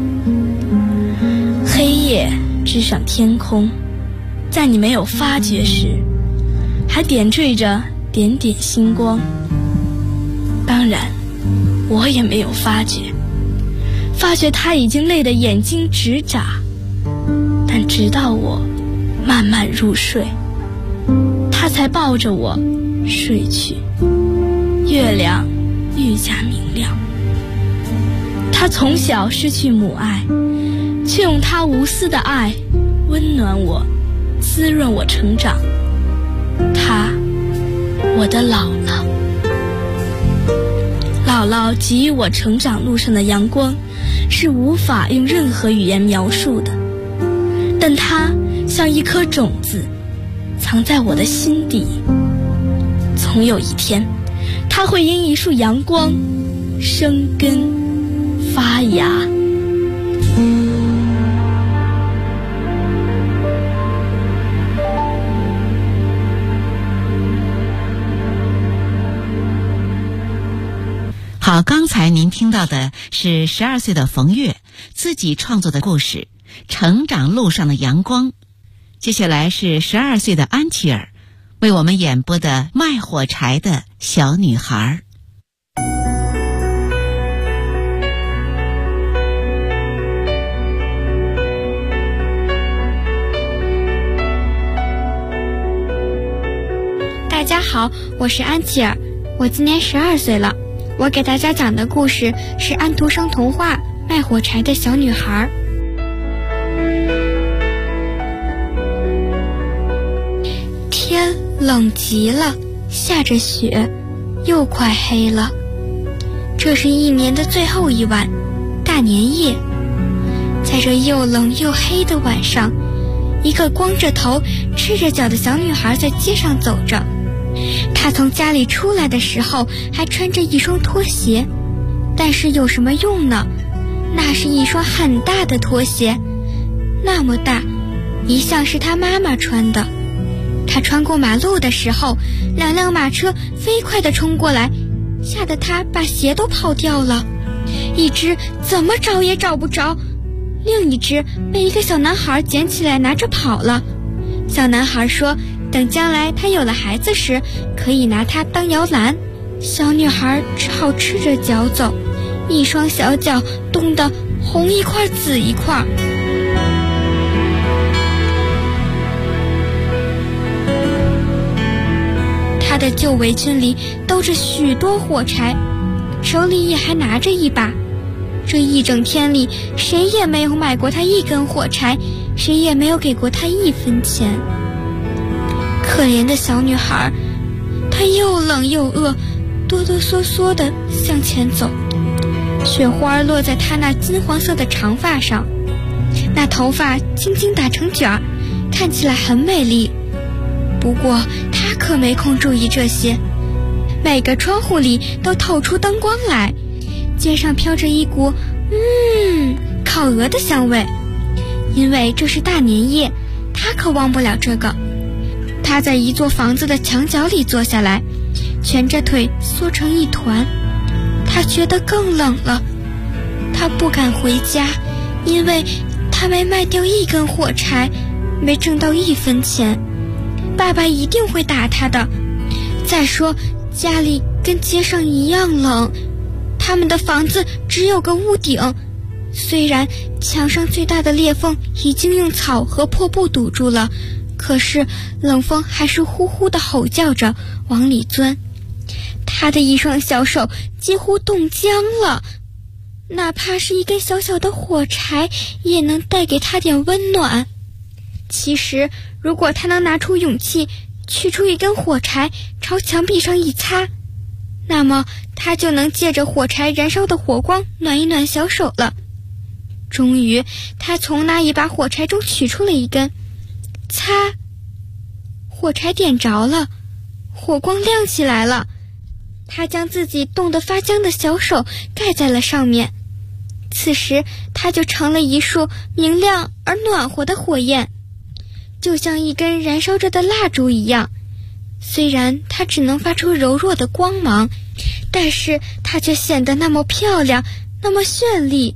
黑夜直上天空，在你没有发觉时，还点缀着点点星光。当然我也没有发觉他已经累得眼睛直眨。但直到我慢慢入睡，他才抱着我睡去。月亮愈加明亮。他从小失去母爱，却用他无私的爱温暖我，滋润我成长。他，我的姥姥。姥姥给予我成长路上的阳光，是无法用任何语言描述的，但它像一颗种子，藏在我的心底。总有一天，它会因一束阳光生根发芽。 好，刚才您听到的是12岁的冯月自己创作的故事《成长路上的阳光》。接下来是12岁的安琪儿为我们演播的《卖火柴的小女孩》。 大家好，我是安琪儿，我今年12岁了。我给大家讲的故事是安徒生童话《卖火柴的小女孩》。天冷极了，下着雪，又快黑了。这是一年的最后一晚，大年夜。在这又冷又黑的晚上，一个光着头、赤着脚的小女孩在街上走着。她从家里出来的时候还穿着一双拖鞋，但是有什么用呢？那是一双很大的拖鞋，那么大，一向是她妈妈穿的。她穿过马路的时候，两辆马车飞快地冲过来，吓得她把鞋都跑掉了。一只怎么找也找不着，另一只被一个小男孩捡起来拿着跑了。小男孩说，等将来他有了孩子时，可以拿它当摇篮。小女孩只好赤着脚走，一双小脚冻得红一块紫一块。她的旧围裙里兜着许多火柴，手里也还拿着一把。这一整天里，谁也没有买过她一根火柴，谁也没有给过她1分钱。可怜的小女孩，她又冷又饿，哆哆嗦嗦地向前走。雪花落在她那金黄色的长发上，那头发轻轻打成卷儿，看起来很美丽。不过她可没空注意这些，每个窗户里都透出灯光来，街上飘着一股烤鹅的香味。因为这是大年夜，她可忘不了这个。她在一座房子的墙角里坐下来，蜷着腿缩成一团。她觉得更冷了， 他不敢回家，因为他没卖掉1根火柴，没挣到1分钱，爸爸一定会打他的。再说家里跟街上一样冷，他们的房子只有个屋顶，虽然墙上最大的裂缝已经用草和破布堵住了，可是冷风还是呼呼地吼叫着往里钻。他的一双小手几乎冻僵了，哪怕是一根小小的火柴也能带给他点温暖。其实如果他能拿出勇气取出一根火柴朝墙壁上一擦，那么他就能借着火柴燃烧的火光暖一暖小手了。终于他从那一把火柴中取出了一根，擦，火柴点着了，火光亮起来了。他将自己冻得发僵的小手盖在了上面，此时他就成了一束明亮而暖和的火焰，就像一根燃烧着的蜡烛一样。虽然它只能发出柔弱的光芒，但是它却显得那么漂亮，那么绚丽。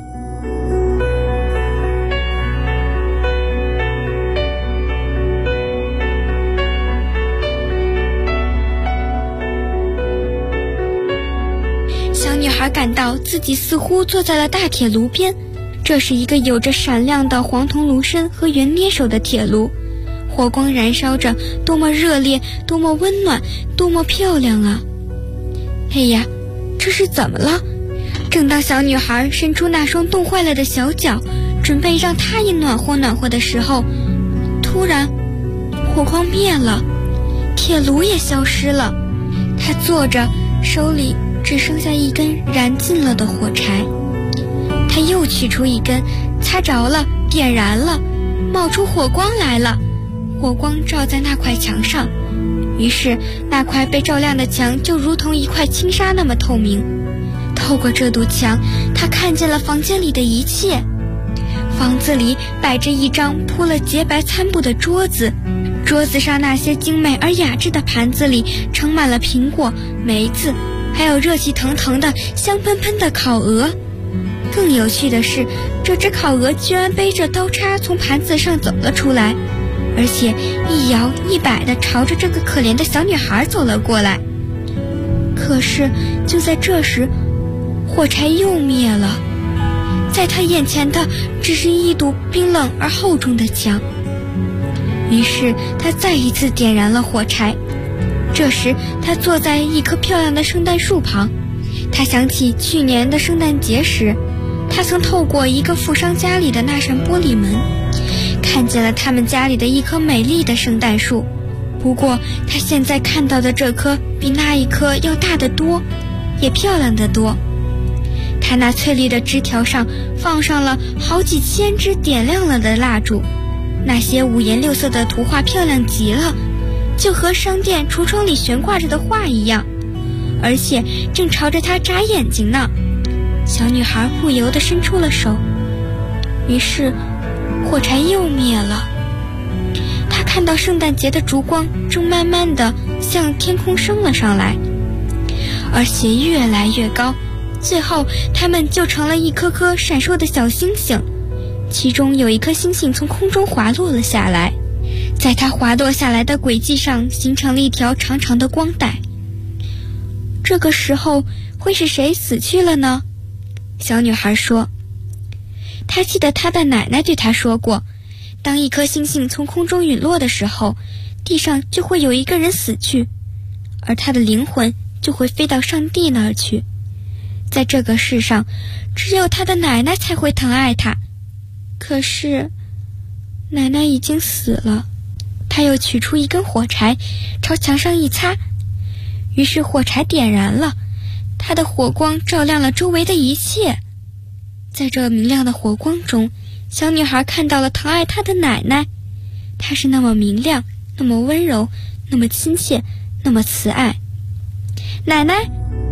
小女孩感到自己似乎坐在了大铁炉边，这是一个有着闪亮的黄铜炉身和圆捏手的铁炉，火光燃烧着，多么热烈，多么温暖，多么漂亮啊！哎呀，这是怎么了？正当小女孩伸出那双冻坏了的小脚，准备让她也暖和暖和的时候，突然火光灭了，铁炉也消失了。她坐着，手里只剩下一根燃尽了的火柴。她又取出一根，擦着了，点燃了，冒出火光来了。火光照在那块墙上，于是那块被照亮的墙就如同一块轻纱那么透明。透过这堵墙，他看见了房间里的一切。房子里摆着一张铺了洁白餐布的桌子，桌子上那些精美而雅致的盘子里盛满了苹果、梅子，还有热气腾腾的香喷喷的烤鹅。更有趣的是，这只烤鹅居然背着刀叉从盘子上走了出来，而且一摇一摆地朝着这个可怜的小女孩走了过来。可是就在这时，火柴又灭了，在她眼前的只是一堵冰冷而厚重的墙。于是她再一次点燃了火柴。这时她坐在一棵漂亮的圣诞树旁，她想起去年的圣诞节时，她曾透过一个富商家里的那扇玻璃门，看见了他们家里的一棵美丽的圣诞树。不过她现在看到的这棵比那一棵要大得多，也漂亮得多。她那翠绿的枝条上放上了好几千支点亮了的蜡烛，那些五颜六色的图画漂亮极了，就和商店橱窗里悬挂着的画一样，而且正朝着她眨眼睛呢。小女孩不由地伸出了手，于是火柴又灭了。她看到圣诞节的烛光正慢慢地向天空升了上来，而且越来越高，最后它们就成了一颗颗闪烁的小星星。其中有一颗星星从空中滑落了下来，在它滑落下来的轨迹上形成了一条长长的光带。这个时候会是谁死去了呢？小女孩说，她记得她的奶奶对她说过，当一颗星星从空中陨落的时候，地上就会有一个人死去，而他的灵魂就会飞到上帝那儿去。在这个世上，只有他的奶奶才会疼爱他。可是奶奶已经死了。他又取出一根火柴，朝墙上一擦，于是火柴点燃了，它的火光照亮了周围的一切。在这明亮的火光中，小女孩看到了疼爱她的奶奶，她是那么明亮，那么温柔，那么亲切，那么慈爱。奶奶！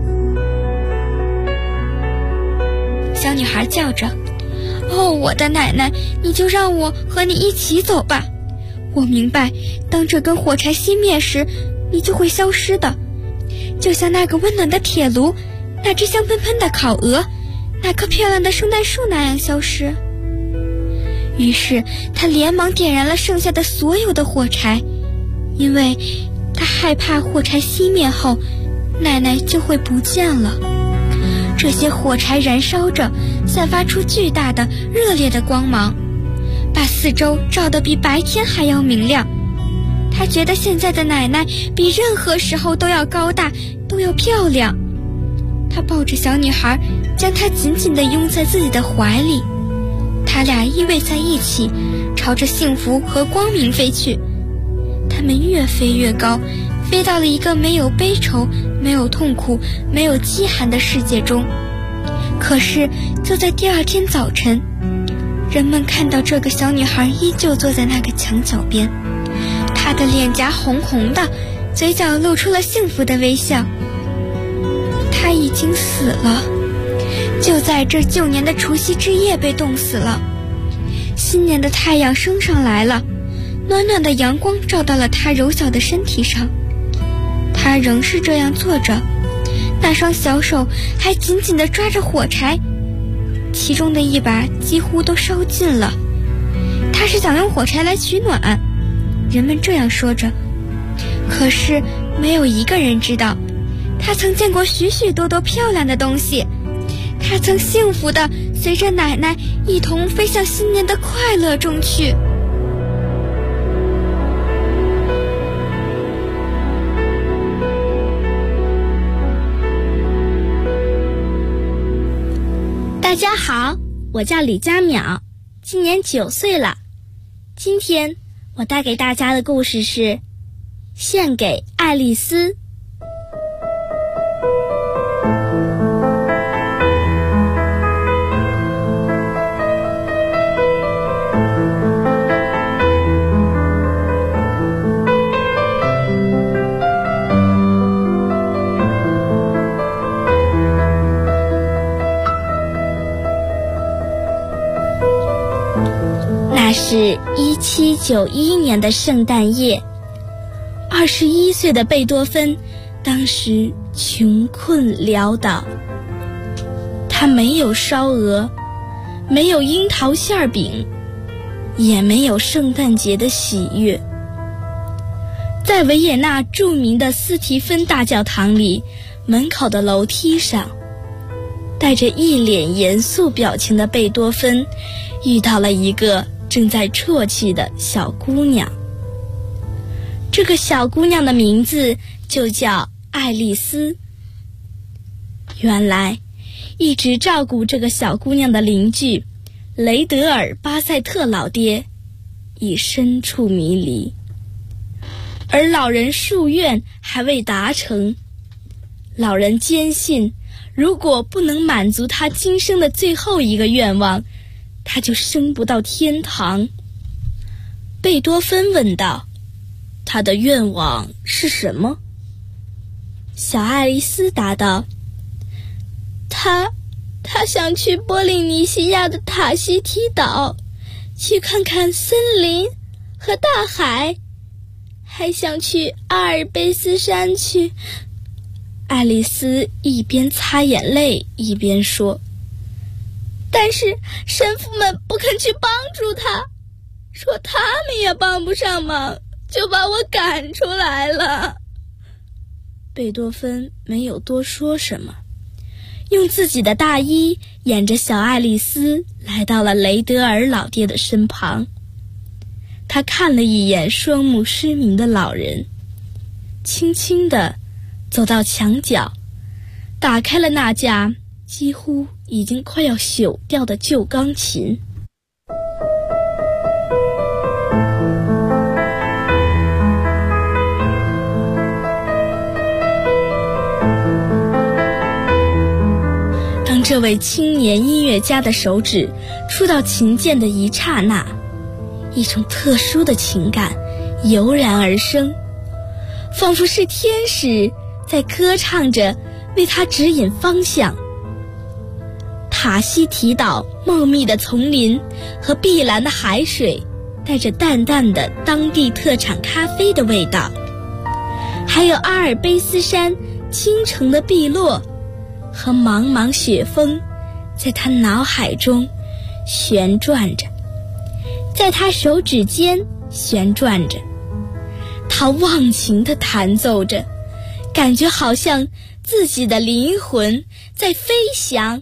小女孩叫着，哦，我的奶奶，你就让我和你一起走吧。我明白，当这根火柴熄灭时，你就会消失的，就像那个温暖的铁炉，那只香喷喷的烤鹅， 那棵漂亮的圣诞树那样消失。于是他连忙点燃了剩下的所有的火柴，因为他害怕火柴熄灭后奶奶就会不见了。这些火柴燃烧着，散发出巨大的热烈的光芒，把四周照得比白天还要明亮。他觉得现在的奶奶比任何时候都要高大，都要漂亮。他抱着小女孩，将她紧紧地拥在自己的怀里，他俩依偎在一起，朝着幸福和光明飞去。他们越飞越高，飞到了一个没有悲愁、没有痛苦、没有饥寒的世界中。可是就在第二天早晨，人们看到这个小女孩依旧坐在那个墙角边，她的脸颊红红的，嘴角露出了幸福的微笑。她已经死了，就在这旧年的除夕之夜被冻死了。新年的太阳升上来了，暖暖的阳光照到了她柔小的身体上。她仍是这样坐着，那双小手还紧紧地抓着火柴，其中的一把几乎都烧尽了。她是想用火柴来取暖，人们这样说着。可是没有一个人知道，她曾见过许许多多漂亮的东西，她曾幸福地随着奶奶一同飞向新年的快乐中去。 大家好，我叫李佳淼，今年9岁了。今天我带给大家的故事是献给爱丽丝。那是1791年的圣诞夜，21岁的贝多芬当时穷困潦倒，他没有烧鹅，没有樱桃馅饼，也没有圣诞节的喜悦。在维也纳著名的斯提芬大教堂里，门口的楼梯上，带着一脸严肃表情的贝多芬遇到了一个正在啜泣的小姑娘。这个小姑娘的名字就叫爱丽丝。原来一直照顾这个小姑娘的邻居雷德尔·巴塞特老爹已身处迷离，而老人夙愿还未达成。老人坚信，如果不能满足他今生的最后一个愿望，他就升不到天堂。贝多芬问道：“他的愿望是什么？”小爱丽丝答道：“他想去波利尼西亚的塔希提岛，去看看森林和大海，还想去阿尔卑斯山去。”爱丽丝一边擦眼泪一边说：“但是神父们不肯去帮助他，说他们也帮不上忙，就把我赶出来了。”贝多芬没有多说什么，用自己的大衣掩着小爱丽丝来到了雷德尔老爹的身旁。他看了一眼双目失明的老人，轻轻地走到墙角，打开了那架几乎已经快要朽掉的旧钢琴。当这位青年音乐家的手指触到琴键的一刹那，一种特殊的情感油然而生，仿佛是天使在歌唱着，为他指引方向。塔希提岛茂密的丛林和碧蓝的海水带着淡淡的当地特产咖啡的味道，还有阿尔卑斯山倾城的碧落和茫茫雪峰在他脑海中旋转着，在他手指间旋转着，他忘情地弹奏着，感觉好像自己的灵魂在飞翔。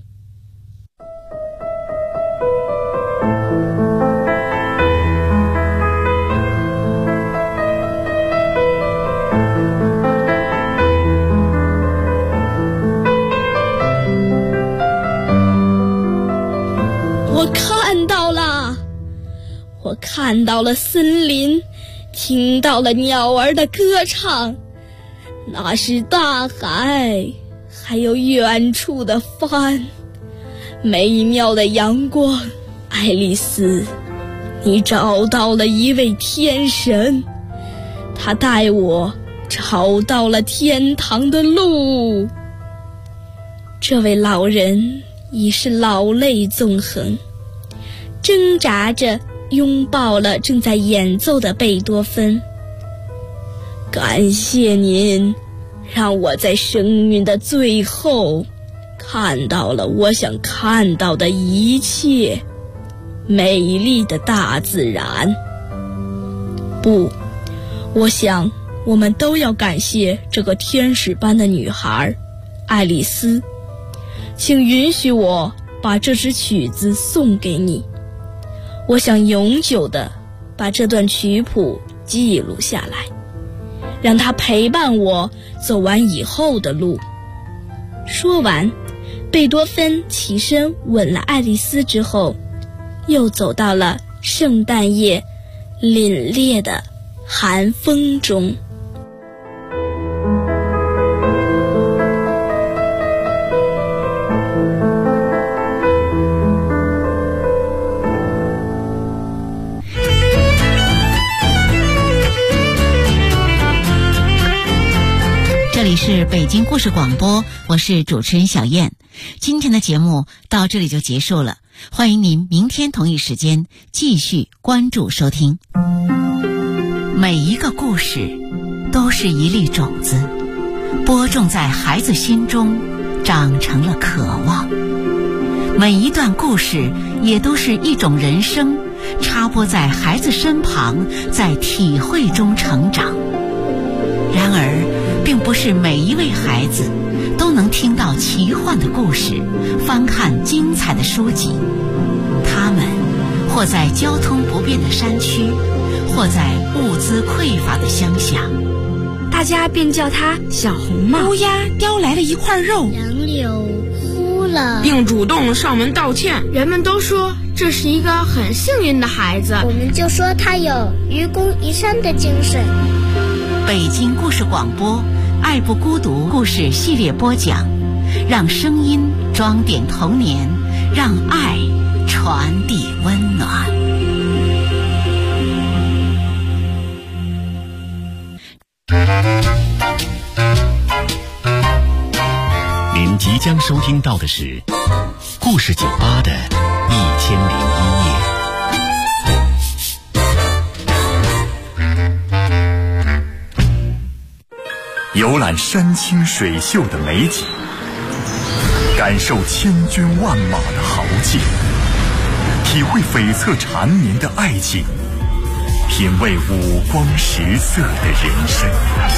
我看到了森林，听到了鸟儿的歌唱，那是大海，还有远处的帆，美妙的阳光。爱丽丝，你找到了一位天神，他带我找到了天堂的路。这位老人已是老泪纵横，挣扎着拥抱了正在演奏的贝多芬。感谢您，让我在生命的最后看到了我想看到的一切，美丽的大自然。不，我想我们都要感谢这个天使般的女孩爱丽丝。请允许我把这支曲子送给你，我想永久地把这段曲谱记录下来，让它陪伴我走完以后的路。说完，贝多芬起身吻了爱丽丝之后，又走到了圣诞夜凛冽的寒风中。 这里是北京故事广播，我是主持人小燕。今天的节目到这里就结束了，欢迎您明天同一时间继续关注收听。每一个故事都是一粒种子，播种在孩子心中，长成了渴望。每一段故事也都是一种人生，插播在孩子身旁，在体会中成长。然而并不是每一位孩子都能听到奇幻的故事，翻看精彩的书籍。他们或在交通不便的山区，或在物资匮乏的乡下， 大家便叫他小红帽。乌鸦叼来了一块肉， 杨柳哭了， 并主动上门道歉。人们都说这是一个很幸运的孩子， 我们就说他有愚公移山的精神。 北京故事广播爱不孤独故事系列播讲，让声音装点童年，让爱传递温暖。 您即将收听到的是故事酒吧的1001夜。游览山清水秀的美景，感受千军万马的豪气，体会悱恻缠绵的爱情，品味五光十色的人生。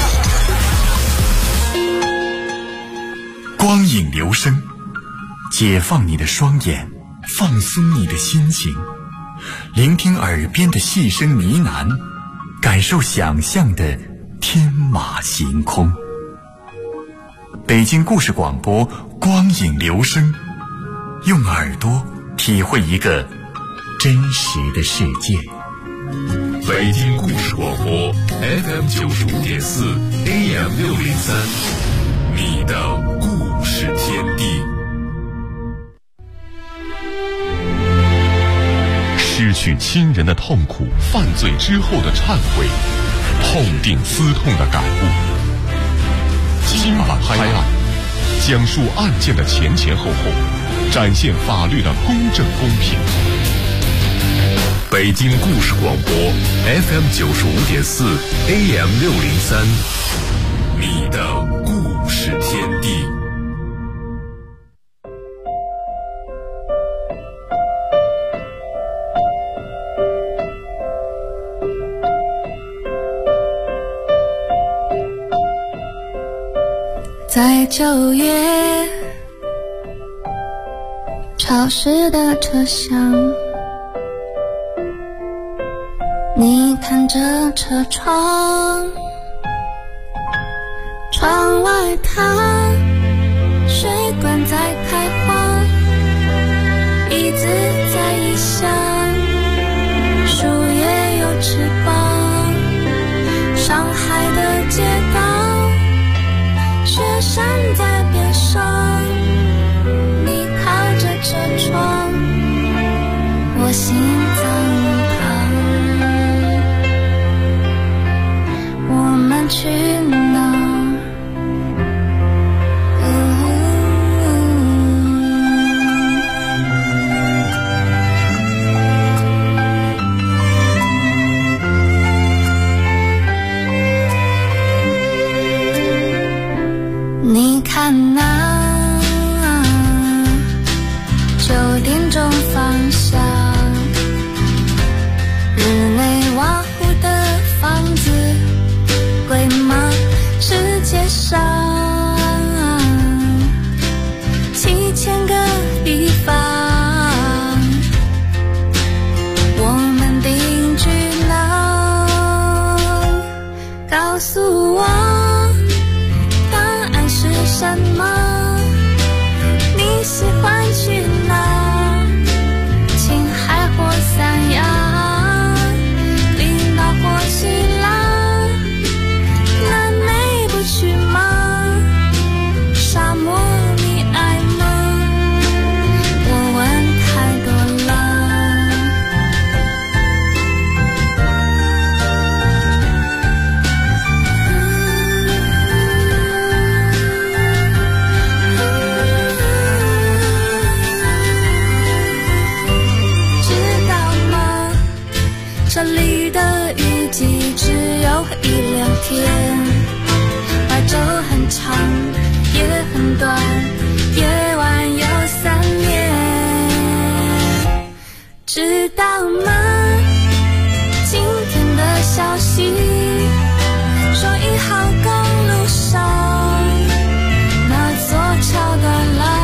光影留声，解放你的双眼，放松你的心情，聆听耳边的细声呢喃，感受想象的天马行空。北京故事广播，光影留声，用耳朵体会一个真实的世界。 北京故事广播 FM 95.4 AM 603，你的故事天地。 失去亲人的痛苦，犯罪之后的忏悔，痛定思痛的感悟。今晚拍案，讲述案件的前前后后，展现法律的公正公平。 北京故事广播 FM 95.4 AM 603，你的故事天地。 在9月潮湿的车厢，你看着车窗，窗外它水管在开花，椅子在异乡，树叶有翅膀，上海的街道，雪山在边上，你靠着车窗，我心脏疼，我们去哪？你看那9点钟方向，日内瓦湖的房子贵吗？世界上7000个地方，我们定居哪？告诉我什么？你喜欢去哪？青海或三亚，冰岛或希腊，南美不去吗？沙漠你爱吗？我问太多了。这里的雨季只有1-2天，白昼很长，夜很短，夜晚有3年，知道吗？今天的消息说1号公路上那座桥断了。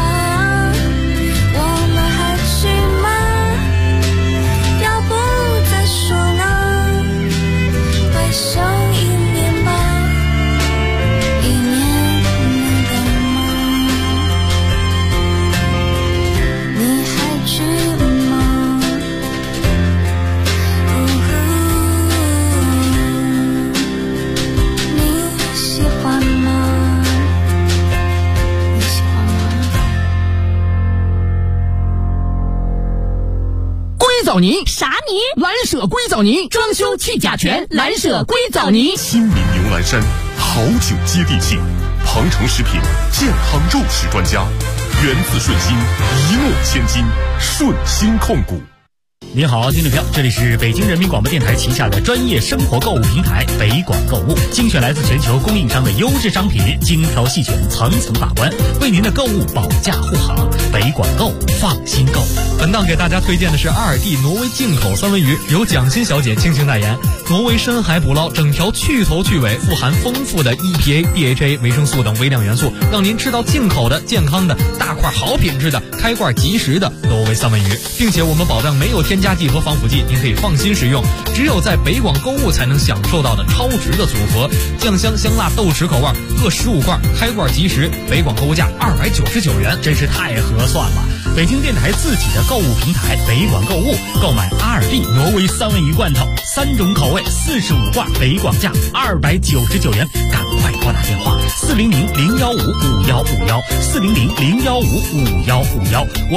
剩1年吧，1年能够吗？你还去吗？你喜欢吗？你喜欢吗？ 硅藻泥啥泥？ 蓝舍硅藻泥，装修去甲醛，蓝舍硅藻泥。 新民牛栏山，好酒接地气，庞城食品健康肉食专家，源自顺心，一诺千金，顺心控股。 您好，听众朋友，这里是北京人民广播电台旗下的专业生活购物平台北广购物，精选来自全球供应商的优质商品，精挑细选，层层把关，为您的购物保价护航。北广购，放心购。 本档给大家推荐的是阿尔蒂挪威进口三文鱼，由蒋欣小姐倾情代言。挪威深海捕捞，整条去头去尾，富含丰富的 EPA、DHA、维生素等微量元素，让您吃到进口的、健康的、大块好品质的、开罐即食的挪威三文鱼，并且我们保障没有添加剂和防腐剂，您可以放心食用。只有在北广购物才能享受到的超值的组合，酱香香辣豆豉口味各15罐，开罐即食，北广购物价299元， 真是太合算了。北京电台自己的购物平台北广购物，购买阿尔蒂挪威三文鱼罐头，3种口味，45罐，北广价299元，赶快拨打电话400-015-5151，400-015-5151。